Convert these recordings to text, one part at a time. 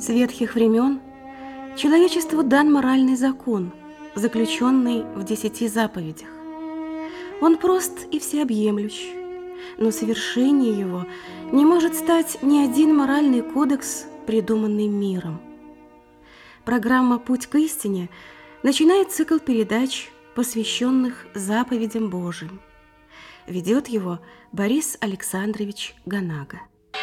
С ветхих времен человечеству дан моральный закон, заключенный в 10 заповедях. Он прост и всеобъемлющ, но совершение его не может стать ни один моральный кодекс, придуманный миром. Программа «Путь к истине» начинает цикл передач, посвященных заповедям Божьим. Ведет его Борис Александрович Ганага.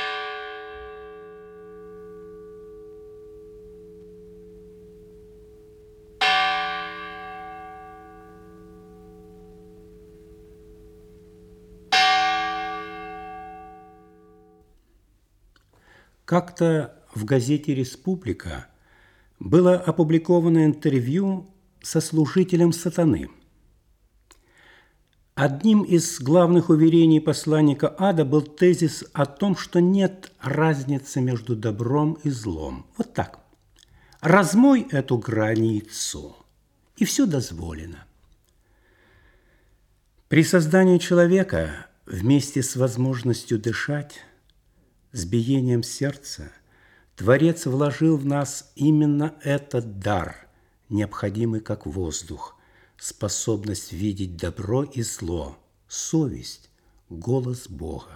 Как-то в газете «Республика» было опубликовано интервью со служителем сатаны. Одним из главных уверений посланника ада был тезис о том, что нет разницы между добром и злом. Вот так. Размой эту границу, и все дозволено. При создании человека вместе с возможностью дышать, с биением сердца, Творец вложил в нас именно этот дар, необходимый как воздух, способность видеть добро и зло, совесть, голос Бога.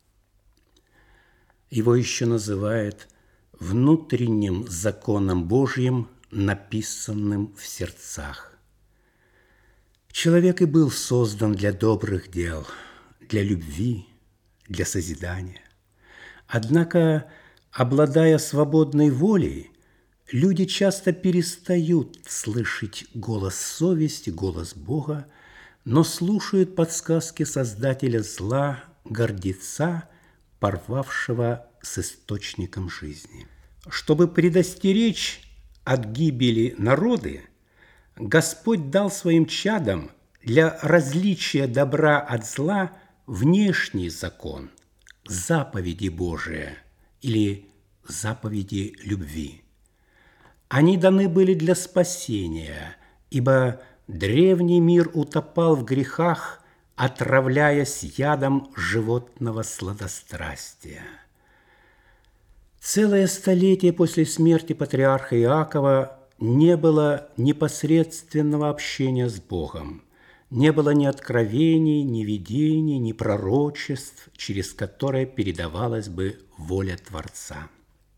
Его еще называют внутренним законом Божьим, написанным в сердцах. Человек и был создан для добрых дел, для любви, для созидания. Однако, обладая свободной волей, люди часто перестают слышать голос совести, голос Бога, но слушают подсказки Создателя зла, гордеца, порвавшего с источником жизни. Чтобы предостеречь от гибели народы, Господь дал своим чадам для различия добра от зла внешний закон, заповеди Божии или заповеди любви. Они даны были для спасения, ибо древний мир утопал в грехах, отравляясь ядом животного сладострастия. Целое столетие после смерти патриарха Иакова не было непосредственного общения с Богом, не было ни откровений, ни видений, ни пророчеств, через которые передавалась бы воля Творца.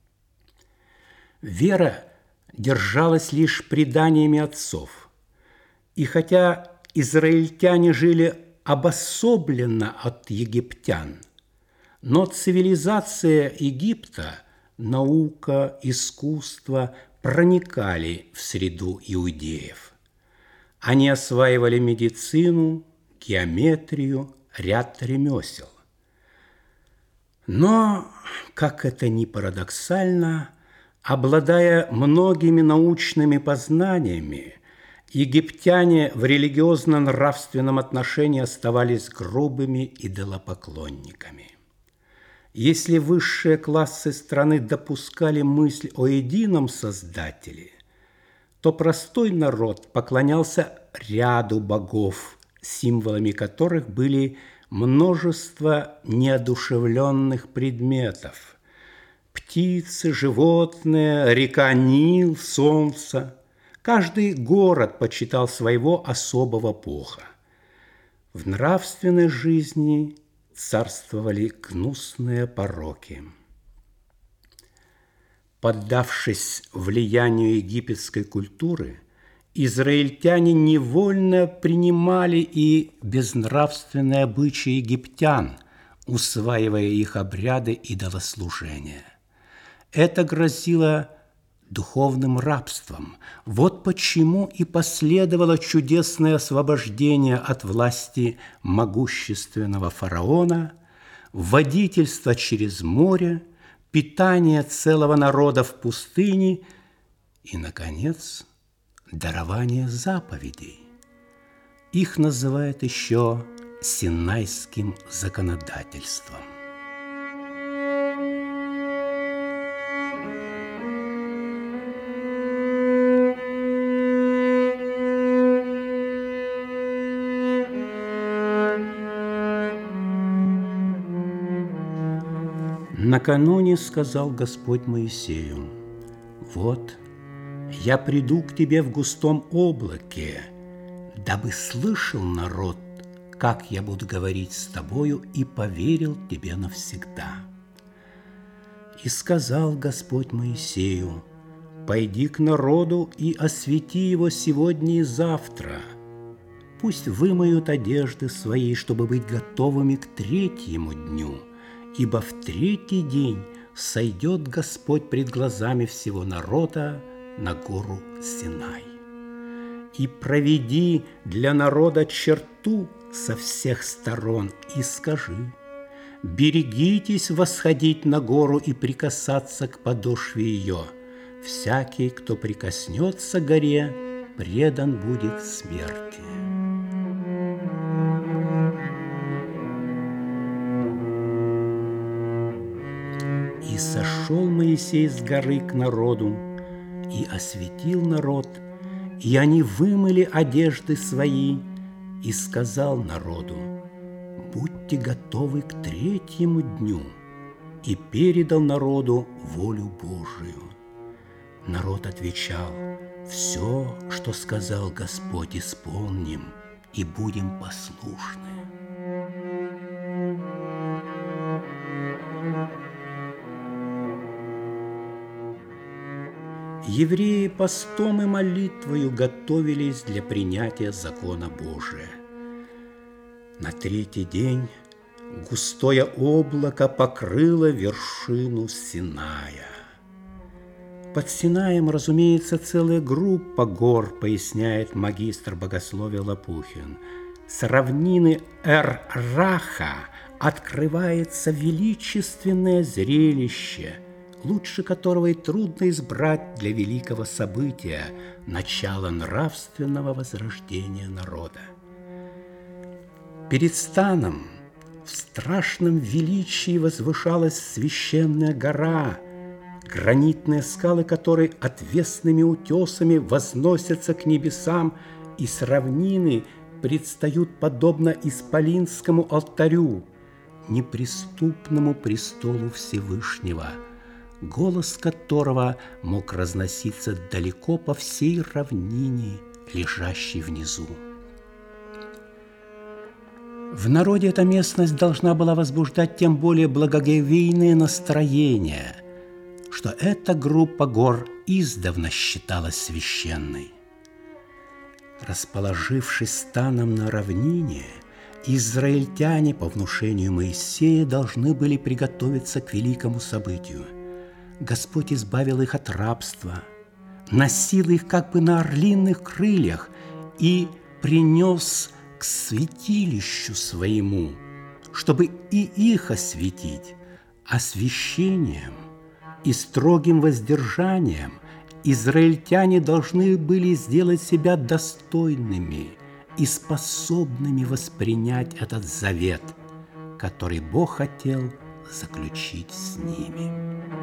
Вера держалась лишь преданиями отцов. И хотя израильтяне жили обособленно от египтян, но цивилизация Египта, наука, искусство проникали в среду иудеев. Они осваивали медицину, геометрию, ряд ремесел. Но, как это ни парадоксально, обладая многими научными познаниями, египтяне в религиозно-нравственном отношении оставались грубыми идолопоклонниками. Если высшие классы страны допускали мысль о едином Создателе, то простой народ поклонялся ряду богов, символами которых были множество неодушевленных предметов. Птицы, животные, река Нил, солнце. Каждый город почитал своего особого бога. В нравственной жизни царствовали гнусные пороки. Поддавшись влиянию египетской культуры, израильтяне невольно принимали и безнравственные обычаи египтян, усваивая их обряды идолослужения. Это грозило духовным рабством. Вот почему и последовало чудесное освобождение от власти могущественного фараона, водительство через море, питание целого народа в пустыне и, наконец, дарование заповедей. Их называют еще Синайским законодательством. Накануне сказал Господь Моисею: Вот я приду к тебе в густом облаке, дабы слышал народ, как я буду говорить с тобою, и поверил тебе навсегда. И сказал Господь Моисею: пойди к народу и освети его сегодня и завтра. Пусть вымоют одежды свои, чтобы быть готовыми к третьему дню, ибо в третий день сойдет Господь пред глазами всего народа на гору Синай. И проведи для народа черту со всех сторон и скажи: берегитесь восходить на гору и прикасаться к подошве ее. Всякий, кто прикоснется к горе, предан будет смерти. И сошел Моисей с горы к народу, и осветил народ, и они вымыли одежды свои, и сказал народу: будьте готовы к третьему дню, и передал народу волю Божию. Народ отвечал: все, что сказал Господь, исполним, и будем послушны. Евреи постом и молитвою готовились для принятия закона Божия. На третий день густое облако покрыло вершину Синая. Под Синаем, разумеется, целая группа гор, поясняет магистр богословия Лопухин. С равнины Эр-Раха открывается величественное зрелище, лучше которого и трудно избрать для великого события – начала нравственного возрождения народа. Перед станом в страшном величии возвышалась священная гора, гранитные скалы которой отвесными утесами возносятся к небесам, и с равнины предстают подобно исполинскому алтарю, неприступному престолу Всевышнего, голос которого мог разноситься далеко по всей равнине, лежащей внизу. В народе эта местность должна была возбуждать тем более благоговейное настроение, что эта группа гор издавна считалась священной. Расположившись станом на равнине, израильтяне по внушению Моисея должны были приготовиться к великому событию. Господь избавил их от рабства, носил их как бы на орлиных крыльях и принес к святилищу своему, чтобы и их осветить. Освящением и строгим воздержанием израильтяне должны были сделать себя достойными и способными воспринять этот завет, который Бог хотел заключить с ними.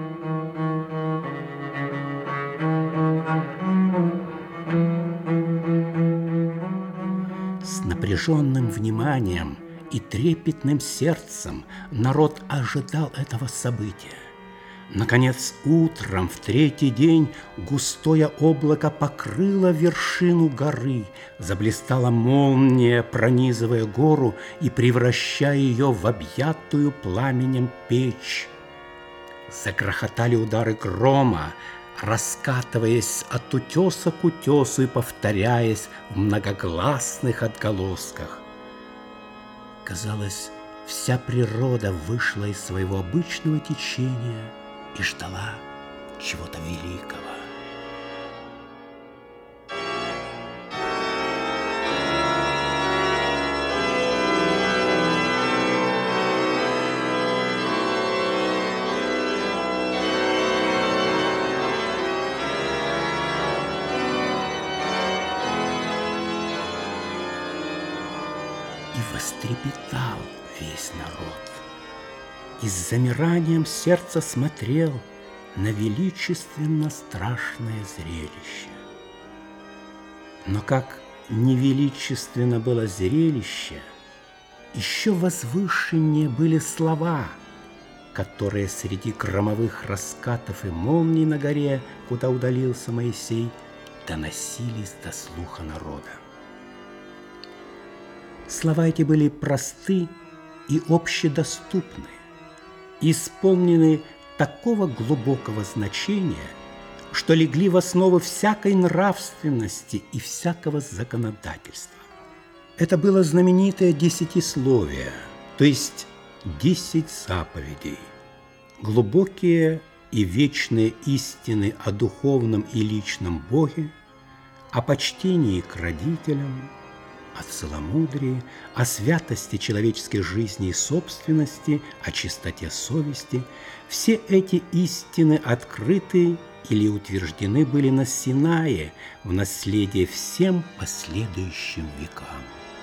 С напряженным вниманием и трепетным сердцем народ ожидал этого события. Наконец, утром в третий день густое облако покрыло вершину горы, заблистала молния, пронизывая гору и превращая ее в объятую пламенем печь. Загрохотали удары грома, раскатываясь от утеса к утесу и повторяясь в многогласных отголосках. Казалось, вся природа вышла из своего обычного течения и ждала чего-то великого. И вострепетал весь народ, и с замиранием сердца смотрел на величественно страшное зрелище. Но как невеличественно было зрелище, еще возвышеннее были слова, которые среди громовых раскатов и молний на горе, куда удалился Моисей, доносились до слуха народа. Слова эти были просты и общедоступны, исполнены такого глубокого значения, что легли в основу всякой нравственности и всякого законодательства. Это было знаменитое десятисловие, то есть 10 заповедей, глубокие и вечные истины о духовном и личном Боге, о почтении к родителям, о целомудрии, о святости человеческой жизни и собственности, о чистоте совести. Все эти истины открыты или утверждены были на Синае в наследие всем последующим векам.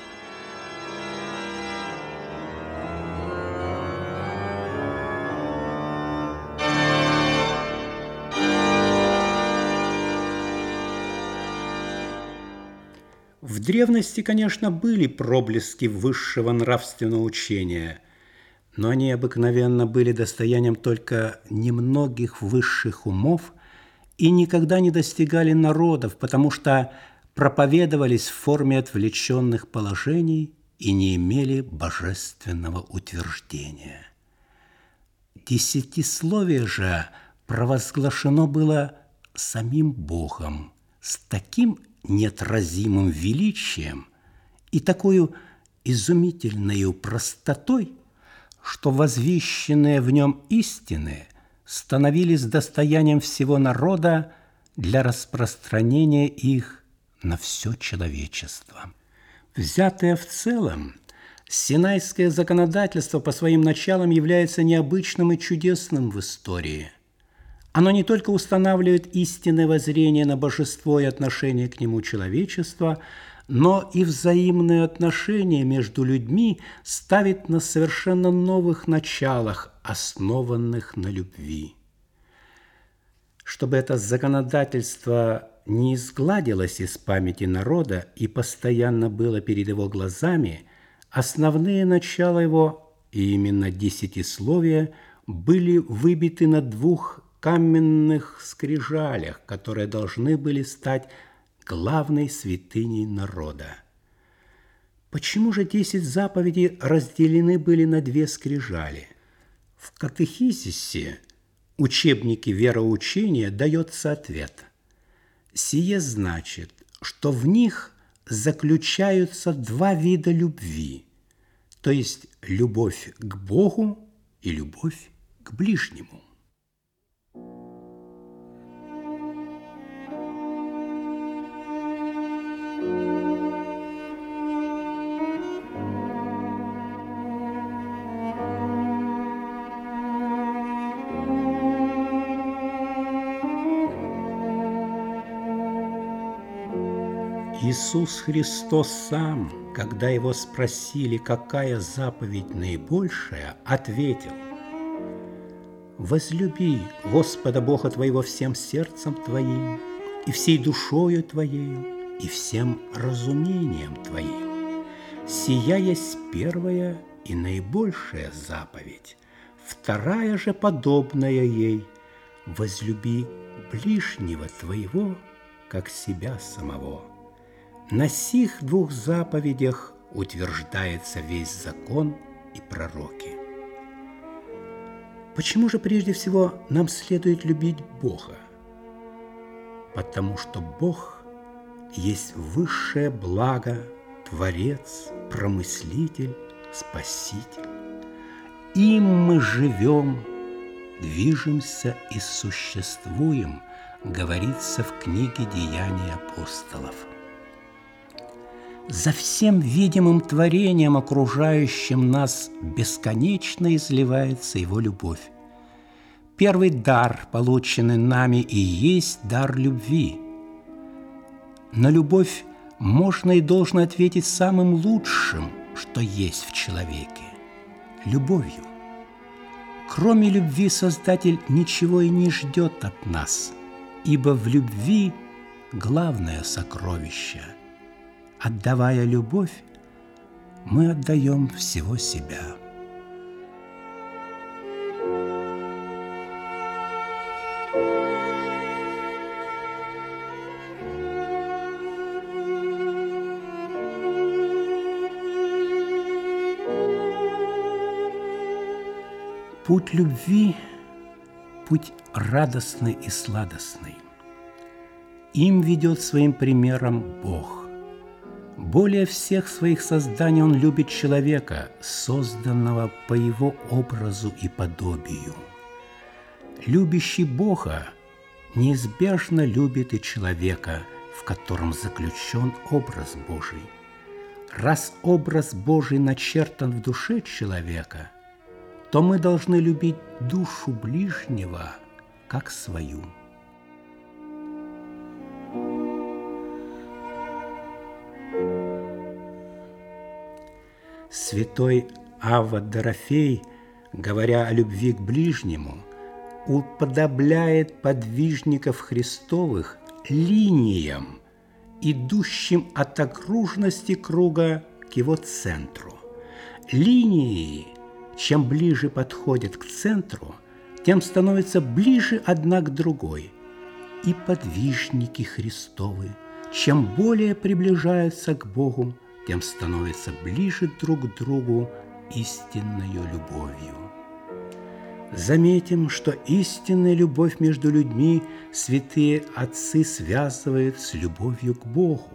В древности, конечно, были проблески высшего нравственного учения, но они обыкновенно были достоянием только немногих высших умов и никогда не достигали народов, потому что проповедовались в форме отвлеченных положений и не имели божественного утверждения. Десятисловие же провозглашено было самим Богом с таким неотразимым величием и такой изумительной простотой, что возвещенные в нем истины становились достоянием всего народа для распространения их на все человечество. Взятое в целом, синайское законодательство по своим началам является необычным и чудесным в истории. Оно не только устанавливает истинное воззрение на божество и отношение к нему человечества, но и взаимные отношения между людьми ставит на совершенно новых началах, основанных на любви. Чтобы это законодательство не изгладилось из памяти народа и постоянно было перед его глазами, основные начала его, и именно десятисловия, были выбиты на 2 каменных скрижалях, которые должны были стать главной святыней народа. Почему же 10 заповедей разделены были на 2 скрижали? В катехизисе, учебнике вероучения, дается ответ. Сие значит, что в них заключаются 2 вида любви, то есть любовь к Богу и любовь к ближнему. Иисус Христос сам, когда его спросили, какая заповедь наибольшая, ответил: «Возлюби Господа Бога твоего всем сердцем твоим, и всей душою твоею, и всем разумением твоим. Сия есть первая и наибольшая заповедь. Вторая же подобная ей: возлюби ближнего твоего, как себя самого». На сих 2 заповедях утверждается весь закон и пророки. Почему же прежде всего нам следует любить Бога? Потому что Бог есть высшее благо, Творец, Промыслитель, Спаситель. Им мы живем, движемся и существуем, говорится в книге «Деяний апостолов». За всем видимым творением, окружающим нас, бесконечно изливается Его любовь. Первый дар, полученный нами, и есть дар любви. На любовь можно и должно ответить самым лучшим, что есть в человеке – любовью. Кроме любви Создатель ничего и не ждет от нас, ибо в любви главное сокровище. Отдавая любовь, мы отдаем всего себя. Путь любви – путь радостный и сладостный. Им ведет своим примером Бог. Более всех своих созданий Он любит человека, созданного по Его образу и подобию. Любящий Бога неизбежно любит и человека, в котором заключен образ Божий. Раз образ Божий начертан в душе человека, то мы должны любить душу ближнего как свою. Святой Авва Дорофей, говоря о любви к ближнему, уподобляет подвижников Христовых линиям, идущим от окружности круга к его центру. Линии, чем ближе подходят к центру, тем становятся ближе одна к другой. И подвижники Христовы, чем более приближаются к Богу, тем становятся ближе друг к другу истинною любовью. Заметим, что истинная любовь между людьми святые отцы связывают с любовью к Богу.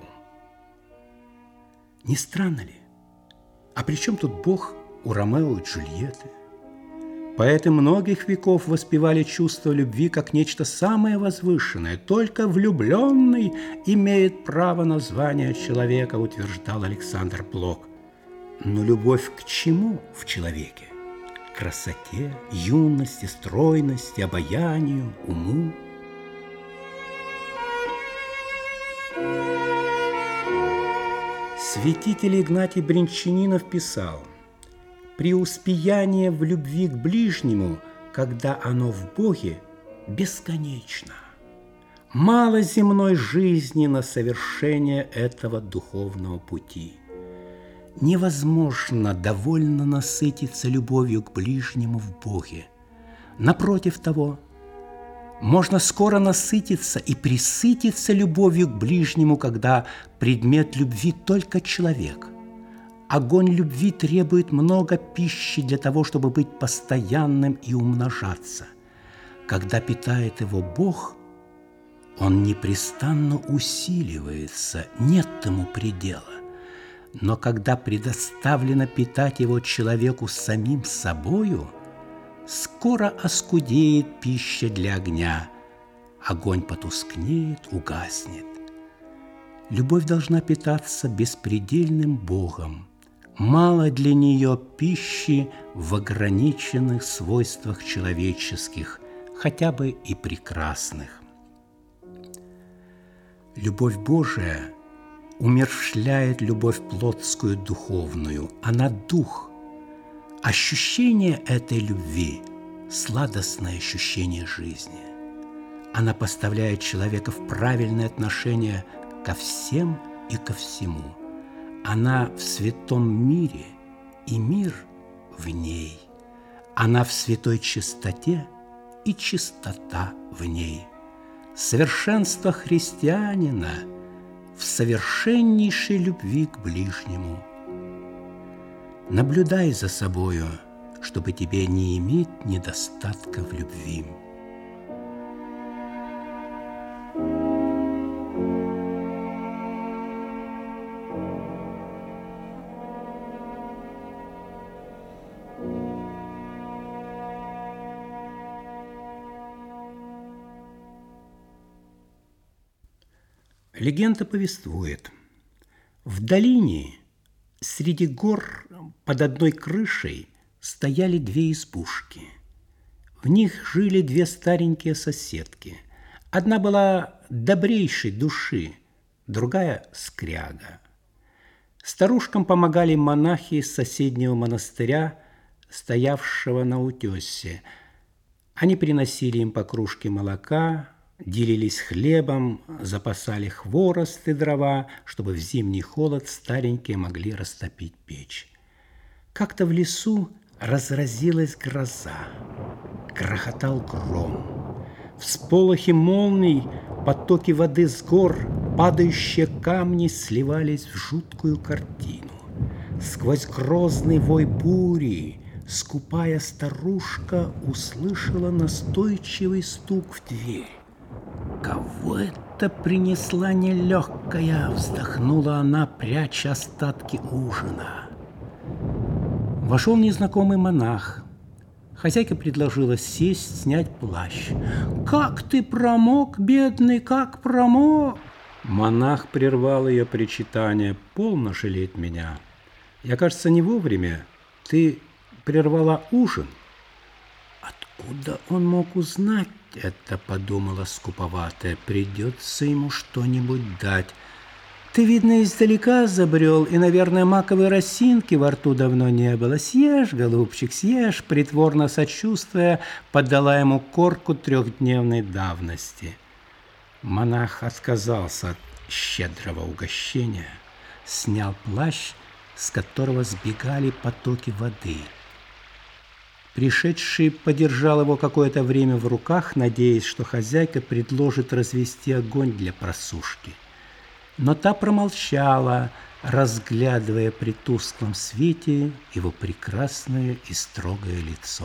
Не странно ли? А при чем тут Бог у Ромео и Джульетты? Поэты многих веков воспевали чувство любви как нечто самое возвышенное. Только влюбленный имеет право на звание человека, утверждал Александр Блок. Но любовь к чему в человеке? К красоте, юности, стройности, обаянию, уму. Святитель Игнатий Брянчанинов писал: «Преуспеяние в любви к ближнему, когда оно в Боге, бесконечно. Мало земной жизни на совершение этого духовного пути. Невозможно довольно насытиться любовью к ближнему в Боге. Напротив того, можно скоро насытиться и пресытиться любовью к ближнему, когда предмет любви только человек. Огонь любви требует много пищи для того, чтобы быть постоянным и умножаться. Когда питает его Бог, он непрестанно усиливается, нет ему предела. Но когда предоставлено питать его человеку самим собою, скоро оскудеет пища для огня, огонь потускнеет, угаснет. Любовь должна питаться беспредельным Богом. Мало для нее пищи в ограниченных свойствах человеческих, хотя бы и прекрасных. Любовь Божия умерщвляет любовь плотскую духовную, она дух. Ощущение этой любви – сладостное ощущение жизни. Она поставляет человека в правильное отношение ко всем и ко всему. Она в святом мире, и мир в ней. Она в святой чистоте, и чистота в ней. Совершенство христианина в совершеннейшей любви к ближнему. Наблюдай за собою, чтобы тебе не иметь недостатка в любви. Легенда повествует: в долине среди гор под одной крышей стояли две избушки. В них жили две старенькие соседки. Одна была добрейшей души, другая – скряга. Старушкам помогали монахи из соседнего монастыря, стоявшего на утесе. Они приносили им по кружке молока, делились хлебом, запасали хворост и дрова, чтобы в зимний холод старенькие могли растопить печь. Как-то в лесу разразилась гроза, грохотал гром. Всполохи молний, потоки воды с гор, падающие камни сливались в жуткую картину. Сквозь грозный вой бури, скупая старушка услышала настойчивый стук в дверь. «Кого это принесла нелегкая?» — вздохнула она, пряча остатки ужина. Вошел незнакомый монах. Хозяйка предложила сесть, снять плащ. «Как ты промок, бедный, как промок!» Монах прервал ее причитание. «Полно жалеть меня. Я, кажется, не вовремя. Ты прервала ужин». «Откуда он мог узнать это?» — подумала скуповатая. «Придется ему что-нибудь дать. Ты, видно, издалека забрел, и, наверное, маковой росинки во рту давно не было. Съешь, голубчик, съешь», — притворно сочувствуя, подала ему корку 3-дневной давности. Монах отказался от щедрого угощения, снял плащ, с которого сбегали потоки воды. Пришедший подержал его какое-то время в руках, надеясь, что хозяйка предложит развести огонь для просушки. Но та промолчала, разглядывая при тусклом свете его прекрасное и строгое лицо.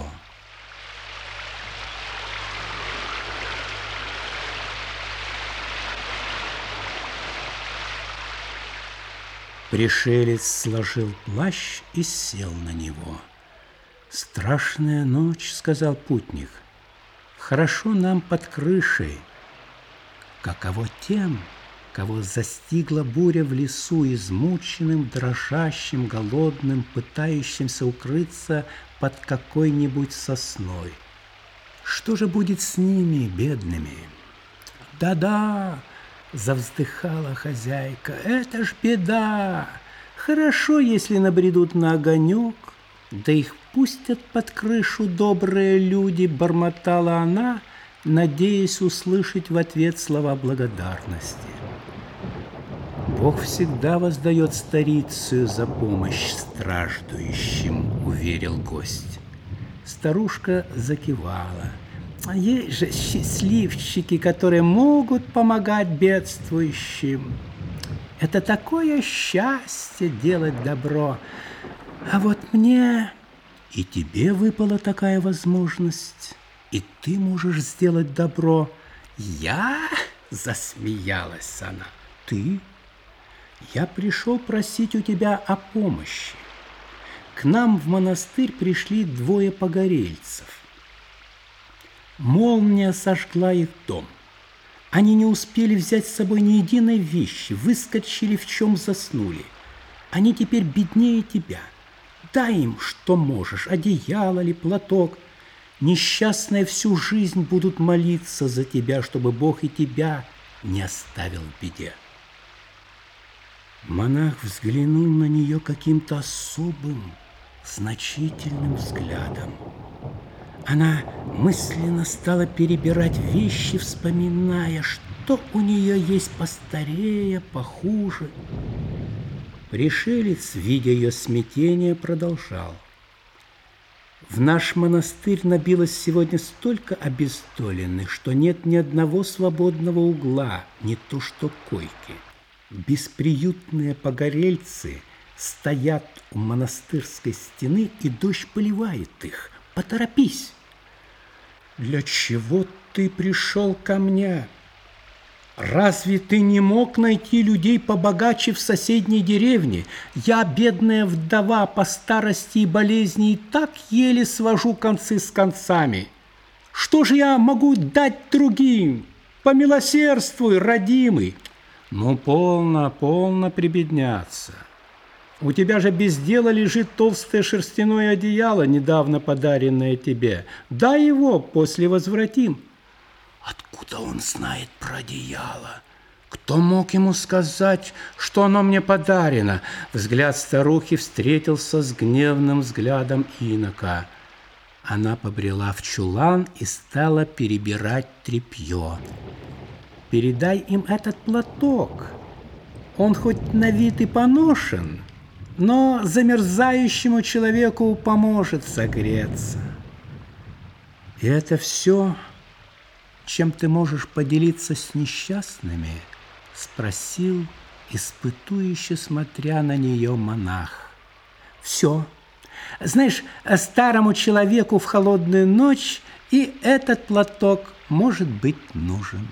Пришелец сложил плащ и сел на него. «Страшная ночь», — сказал путник. «Хорошо нам под крышей. Каково тем, кого застигла буря в лесу, измученным, дрожащим, голодным, пытающимся укрыться под какой-нибудь сосной. Что же будет с ними, бедными?» «Да-да», — завздыхала хозяйка, — «это ж беда. Хорошо, если набредут на огонек, да их пустят под крышу добрые люди», — бормотала она, надеясь услышать в ответ слова благодарности. «Бог всегда воздает старицию за помощь страждущим», — уверил гость. Старушка закивала. «Есть же счастливчики, которые могут помогать бедствующим. Это такое счастье делать добро. А вот мне и тебе выпала такая возможность, и ты можешь сделать добро». «Я?» — засмеялась она. «Ты? Я пришел просить у тебя о помощи. К нам в монастырь пришли 2 погорельцев. Молния сожгла их дом. Они не успели взять с собой ни единой вещи, выскочили, в чем заснули. Они теперь беднее тебя. Дай им, что можешь, одеяло или платок. Несчастные всю жизнь будут молиться за тебя, чтобы Бог и тебя не оставил в беде». Монах взглянул на нее каким-то особым, значительным взглядом. Она мысленно стала перебирать вещи, вспоминая, что у нее есть постарее, похуже. Пришелец, видя ее смятение, продолжал. «В наш монастырь набилось сегодня столько обездоленных, что нет ни одного свободного угла, не то что койки. Бесприютные погорельцы стоят у монастырской стены, и дождь поливает их. Поторопись!» «Для чего ты пришел ко мне? Разве ты не мог найти людей побогаче в соседней деревне? Я, бедная вдова, по старости и болезни, и так еле свожу концы с концами. Что же я могу дать другим? Помилосердствуй, родимый!» «Ну, полно прибедняться. У тебя же без дела лежит толстое шерстяное одеяло, недавно подаренное тебе. Дай его, после возвратим». «Откуда он знает про одеяло? Кто мог ему сказать, что оно мне подарено?» Взгляд старухи встретился с гневным взглядом инока. Она побрела в чулан и стала перебирать тряпье. «Передай им этот платок. Он хоть на вид и поношен, но замерзающему человеку поможет согреться. И это все, чем ты можешь поделиться с несчастными?» — спросил, испытующе смотря на нее монах. «Все, Знаешь, старому человеку в холодную ночь и этот платок может быть нужен.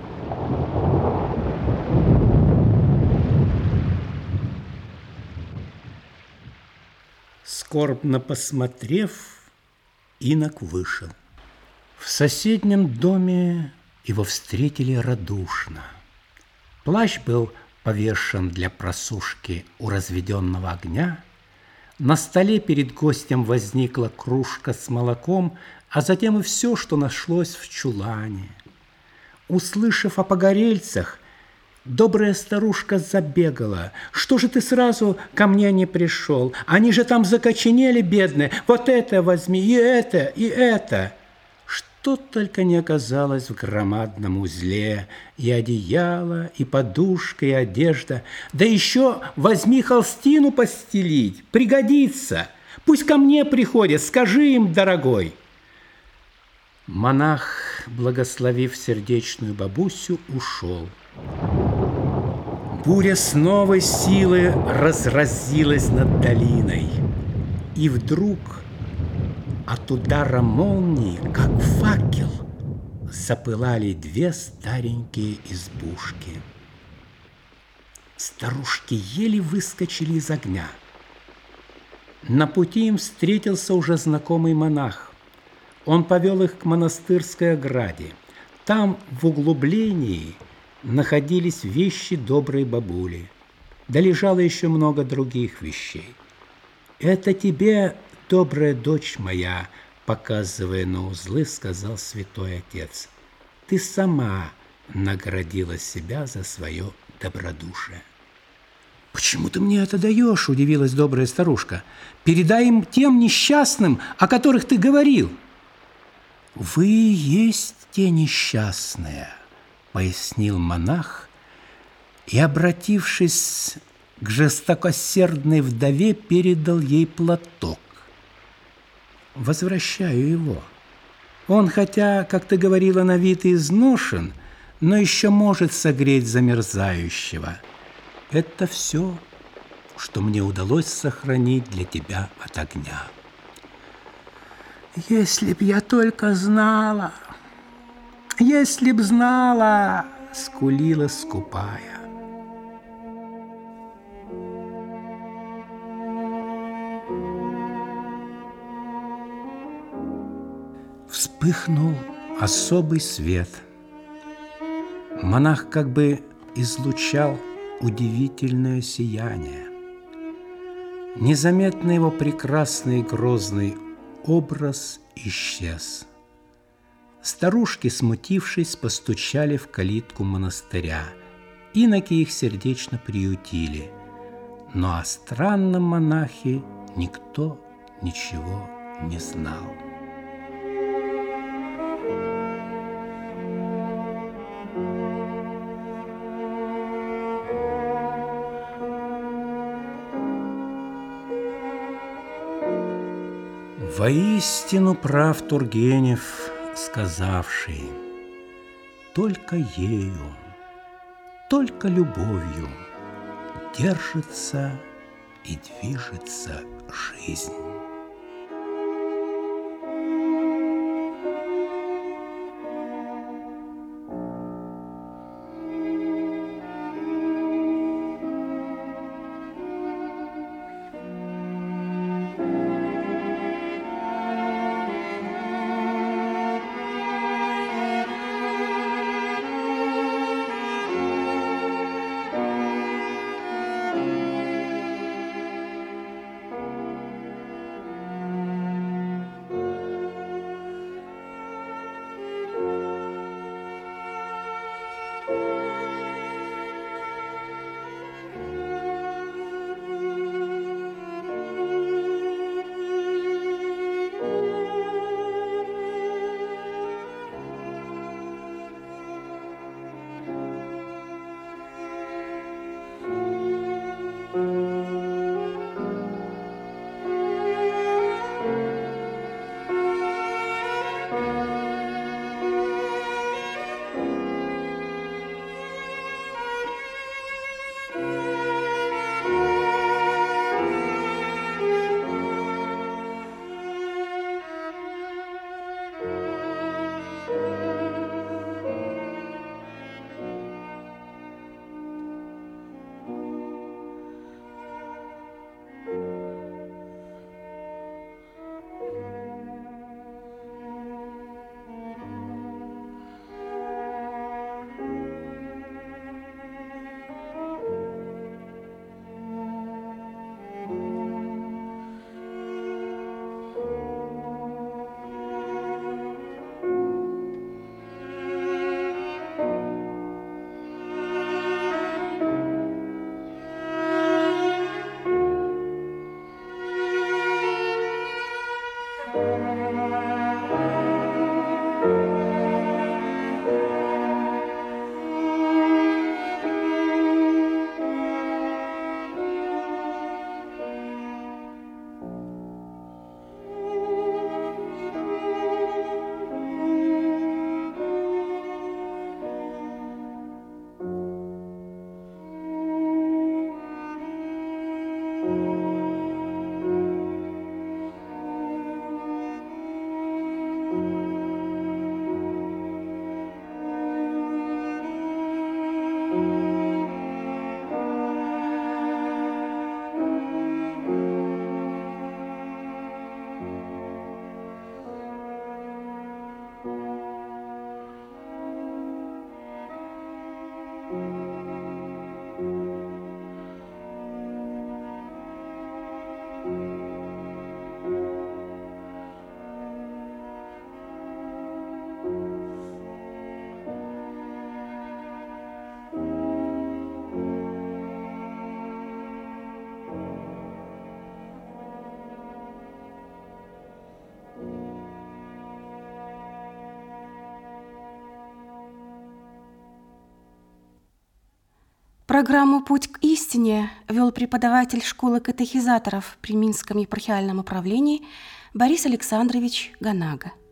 Скорбно посмотрев, инок вышел. В соседнем доме его встретили радушно. Плащ был повешен для просушки у разведенного огня. На столе перед гостем возникла кружка с молоком, а затем и все, что нашлось в чулане. Услышав о погорельцах, добрая старушка забегала. «Что же ты сразу ко мне не пришел? Они же там закоченели, бедные. Вот это возьми, и это, и это». Что только не оказалось в громадном узле: и одеяло, и подушка, и одежда. Да еще возьми холстину постелить, пригодится. Пусть ко мне приходят, скажи им, дорогой. Монах, благословив сердечную бабусю, ушел. Буря с новой силы разразилась над долиной. И вдруг от удара молнии, как факел, запылали две старенькие избушки. Старушки еле выскочили из огня. На пути им встретился уже знакомый монах. Он повел их к монастырской ограде. Там, в углублении, находились вещи доброй бабули. Да лежало еще много других вещей. «Это тебе, добрая дочь моя», показывая на узлы, сказал святой отец. «Ты сама наградила себя за свое добродушие». «Почему ты мне это даешь?» – удивилась добрая старушка. «Передай им тем несчастным, о которых ты говорил». «Вы и есть те несчастные», – пояснил монах, и, обратившись к жестокосердной вдове, передал ей платок. «Возвращаю его. Он, хотя, как ты говорила, на вид и изношен, но еще может согреть замерзающего. Это все, что мне удалось сохранить для тебя от огня». «Если б я только знала, если б знала!» — скулила скупая. Вспыхнул особый свет. Монах как бы излучал удивительное сияние. Незаметно его прекрасный и грозный образ исчез. Старушки, смутившись, постучали в калитку монастыря. Иноки их сердечно приютили. Но о странном монахе никто ничего не знал. Воистину прав Тургенев, сказавший: только ею, только любовью держится и движется жизнь. Программу «Путь к истине» вел преподаватель школы катехизаторов при Минском епархиальном управлении Борис Александрович Ганага.